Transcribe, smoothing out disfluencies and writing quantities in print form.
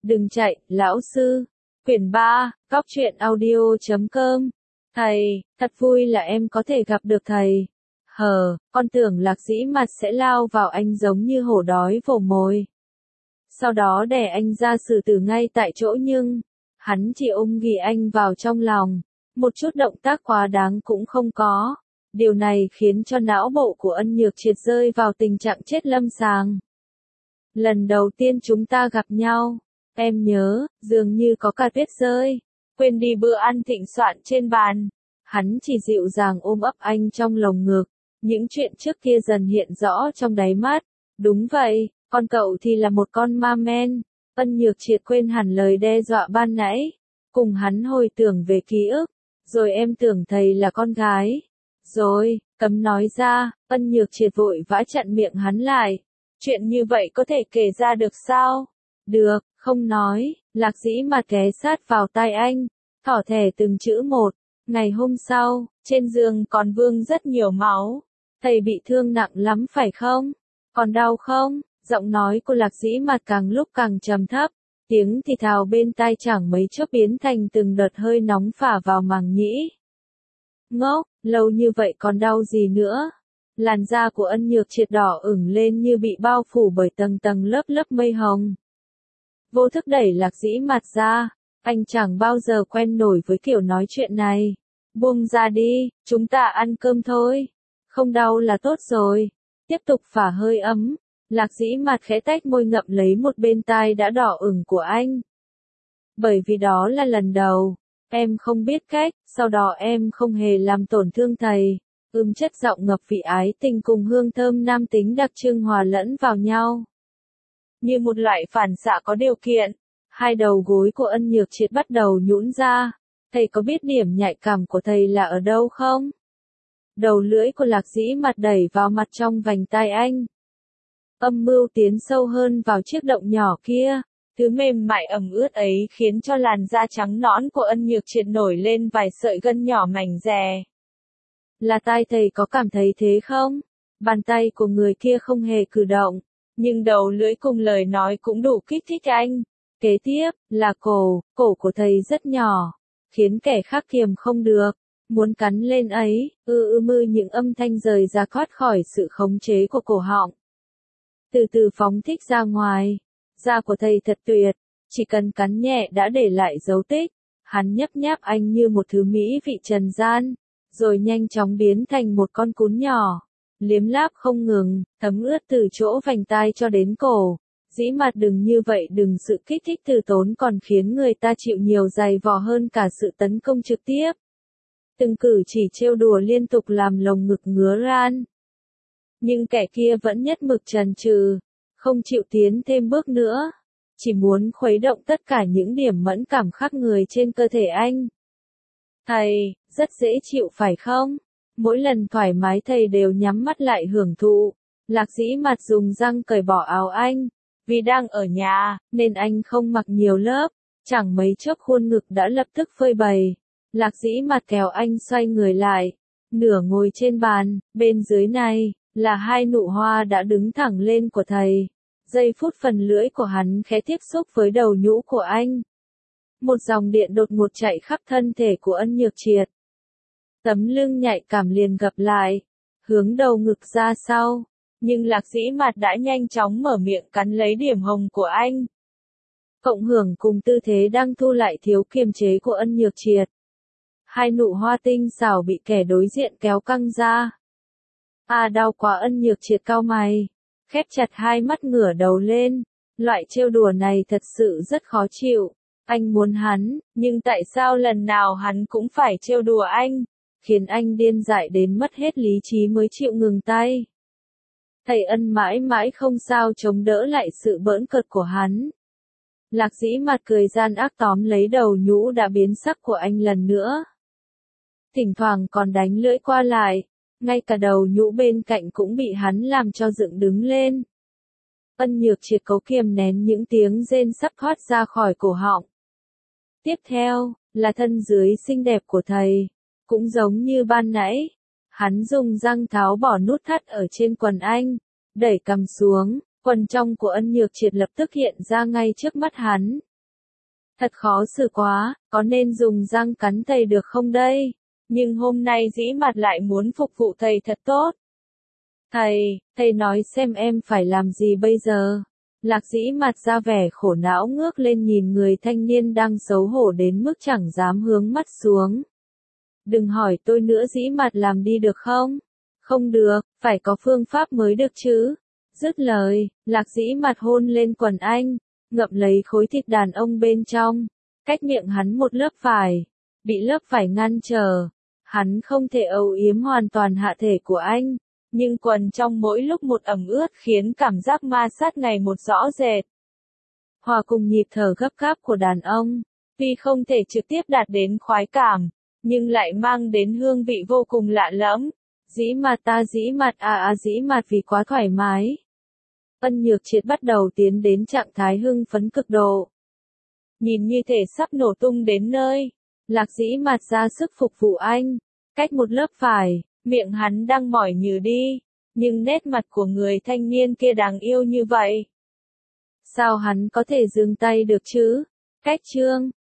Đừng chạy, lão sư. Quyển 3, Cóc truyện audio.com. Thầy, thật vui là em có thể gặp được thầy. Con tưởng Lạc Dĩ Mặt sẽ lao vào anh giống như hổ đói vồ mồi. Sau đó đè anh ra xử tử ngay tại chỗ, nhưng hắn chỉ ôm ghì anh vào trong lòng, một chút động tác quá đáng cũng không có. Điều này khiến cho não bộ của Ân Nhược Triệt rơi vào tình trạng chết lâm sàng. Lần đầu tiên chúng ta gặp nhau, em nhớ, dường như có cả tuyết rơi. Quên đi bữa ăn thịnh soạn trên bàn. Hắn chỉ dịu dàng ôm ấp anh trong lồng ngực. Những chuyện trước kia dần hiện rõ trong đáy mắt. Đúng vậy, con cậu thì là một con ma men. Ân Nhược Triệt quên hẳn lời đe dọa ban nãy. Cùng hắn hồi tưởng về ký ức. Rồi em tưởng thầy là con gái. Rồi, cấm nói ra. Ân Nhược Triệt vội vã chặn miệng hắn lại. Chuyện như vậy có thể kể ra được sao? Được, không nói. Lạc Dĩ Mặt ghé sát vào tai anh, thỏ thẻ từng chữ một. Ngày hôm sau, trên giường còn vương rất nhiều máu. Thầy bị thương nặng lắm phải không? Còn đau không? Giọng nói của Lạc Dĩ Mặt càng lúc càng trầm thấp. Tiếng thì thào bên tai chẳng mấy chốc biến thành từng đợt hơi nóng phả vào màng nhĩ. Ngốc, lâu như vậy còn đau gì nữa? Làn da của Ân Nhược Triệt đỏ ửng lên như bị bao phủ bởi tầng tầng lớp lớp mây hồng. Vô thức đẩy Lạc Dĩ Mặt ra, anh chẳng bao giờ quen nổi với kiểu nói chuyện này. Buông ra đi, chúng ta ăn cơm thôi. Không đau là tốt rồi. Tiếp tục phả hơi ấm. Lạc Dĩ Mặt khẽ tách môi ngậm lấy một bên tai đã đỏ ửng của anh. Bởi vì đó là lần đầu, em không biết cách, sau đó em không hề làm tổn thương thầy. Chất giọng ngập vị ái tình cùng hương thơm nam tính đặc trưng hòa lẫn vào nhau. Như một loại phản xạ có điều kiện, hai đầu gối của Ân Nhược Triệt bắt đầu nhũn ra. Thầy có biết điểm nhạy cảm của thầy là ở đâu không? Đầu lưỡi của Lạc Dĩ Mặt đẩy vào mặt trong vành tai anh. Âm mưu tiến sâu hơn vào chiếc động nhỏ kia. Thứ mềm mại ẩm ướt ấy khiến cho làn da trắng nõn của Ân Nhược Triệt nổi lên vài sợi gân nhỏ mảnh dè. Là tai thầy có cảm thấy thế không? Bàn tay của người kia không hề cử động, nhưng đầu lưỡi cùng lời nói cũng đủ kích thích anh. Kế tiếp, là cổ của thầy rất nhỏ, khiến kẻ khác kiềm không được, muốn cắn lên ấy, mư những âm thanh rời ra thoát khỏi sự khống chế của cổ họng. Từ từ phóng thích ra ngoài, da của thầy thật tuyệt, chỉ cần cắn nhẹ đã để lại dấu tích. Hắn nhấp nháp anh như một thứ mỹ vị trần gian, rồi nhanh chóng biến thành một con cún nhỏ, liếm láp không ngừng, thấm ướt từ chỗ vành tai cho đến cổ. Dĩ Mặt đừng như vậy, đừng, sự kích thích từ tốn còn khiến người ta chịu nhiều dày vò hơn cả sự tấn công trực tiếp. Từng cử chỉ trêu đùa liên tục làm lồng ngực ngứa ran. Nhưng kẻ kia vẫn nhất mực chần chừ, không chịu tiến thêm bước nữa, chỉ muốn khuấy động tất cả những điểm mẫn cảm khác người trên cơ thể anh. Thầy, rất dễ chịu phải không? Mỗi lần thoải mái thầy đều nhắm mắt lại hưởng thụ. Lạc Dĩ Mặt dùng răng cởi bỏ áo anh. Vì đang ở nhà, nên anh không mặc nhiều lớp. Chẳng mấy chốc khuôn ngực đã lập tức phơi bày. Lạc Dĩ Mặt kéo anh xoay người lại. Nửa ngồi trên bàn, bên dưới này, là hai nụ hoa đã đứng thẳng lên của thầy. Giây phút phần lưỡi của hắn khẽ tiếp xúc với đầu nhũ của anh. Một dòng điện đột ngột chạy khắp thân thể của Ân Nhược Triệt. Tấm lưng nhạy cảm liền gập lại, hướng đầu ngực ra sau. Nhưng Lạc Dĩ Mặt đã nhanh chóng mở miệng cắn lấy điểm hồng của anh. Cộng hưởng cùng tư thế đang thu lại thiếu kiềm chế của Ân Nhược Triệt. Hai nụ hoa tinh xảo bị kẻ đối diện kéo căng ra. Đau quá! Ân Nhược Triệt cau mày, khép chặt hai mắt ngửa đầu lên. Loại trêu đùa này thật sự rất khó chịu. Anh muốn hắn, nhưng tại sao lần nào hắn cũng phải trêu đùa anh, khiến anh điên dại đến mất hết lý trí mới chịu ngừng tay. Thầy Ân mãi mãi không sao chống đỡ lại sự bỡn cợt của hắn. Lạc Dĩ Mặt cười gian ác tóm lấy đầu nhũ đã biến sắc của anh lần nữa. Thỉnh thoảng còn đánh lưỡi qua lại, ngay cả đầu nhũ bên cạnh cũng bị hắn làm cho dựng đứng lên. Ân Nhược Triệt cố kiềm nén những tiếng rên sắp thoát ra khỏi cổ họng. Tiếp theo, là thân dưới xinh đẹp của thầy. Cũng giống như ban nãy, hắn dùng răng tháo bỏ nút thắt ở trên quần anh, đẩy cằm xuống, quần trong của Ân Nhược Triệt lập tức hiện ra ngay trước mắt hắn. Thật khó xử quá, có nên dùng răng cắn thầy được không đây? Nhưng hôm nay dĩ mặt lại muốn phục vụ thầy thật tốt. Thầy nói xem em phải làm gì bây giờ? Lạc dĩ mặt ra vẻ khổ não ngước lên nhìn người thanh niên đang xấu hổ đến mức chẳng dám hướng mắt xuống. Đừng hỏi tôi nữa, dĩ mặt làm đi được không? Không được, phải có phương pháp mới được chứ. Dứt lời, lạc dĩ mặt hôn lên quần anh, ngậm lấy khối thịt đàn ông bên trong, cách miệng hắn một lớp vải, bị lớp vải ngăn trở. Hắn không thể âu yếm hoàn toàn hạ thể của anh, nhưng quần trong mỗi lúc một ẩm ướt khiến cảm giác ma sát ngày một rõ rệt. Hòa cùng nhịp thở gấp gáp của đàn ông, tuy không thể trực tiếp đạt đến khoái cảm, nhưng lại mang đến hương vị vô cùng lạ lẫm. Dĩ mặt dĩ mặt dĩ mặt vì quá thoải mái. Ân Nhược Triệt bắt đầu tiến đến trạng thái hưng phấn cực độ. Nhìn như thể sắp nổ tung đến nơi, lạc dĩ mặt ra sức phục vụ anh, cách một lớp vải, miệng hắn đang mỏi nhừ đi, nhưng nét mặt của người thanh niên kia đáng yêu như vậy. Sao hắn có thể dừng tay được chứ? Cách chương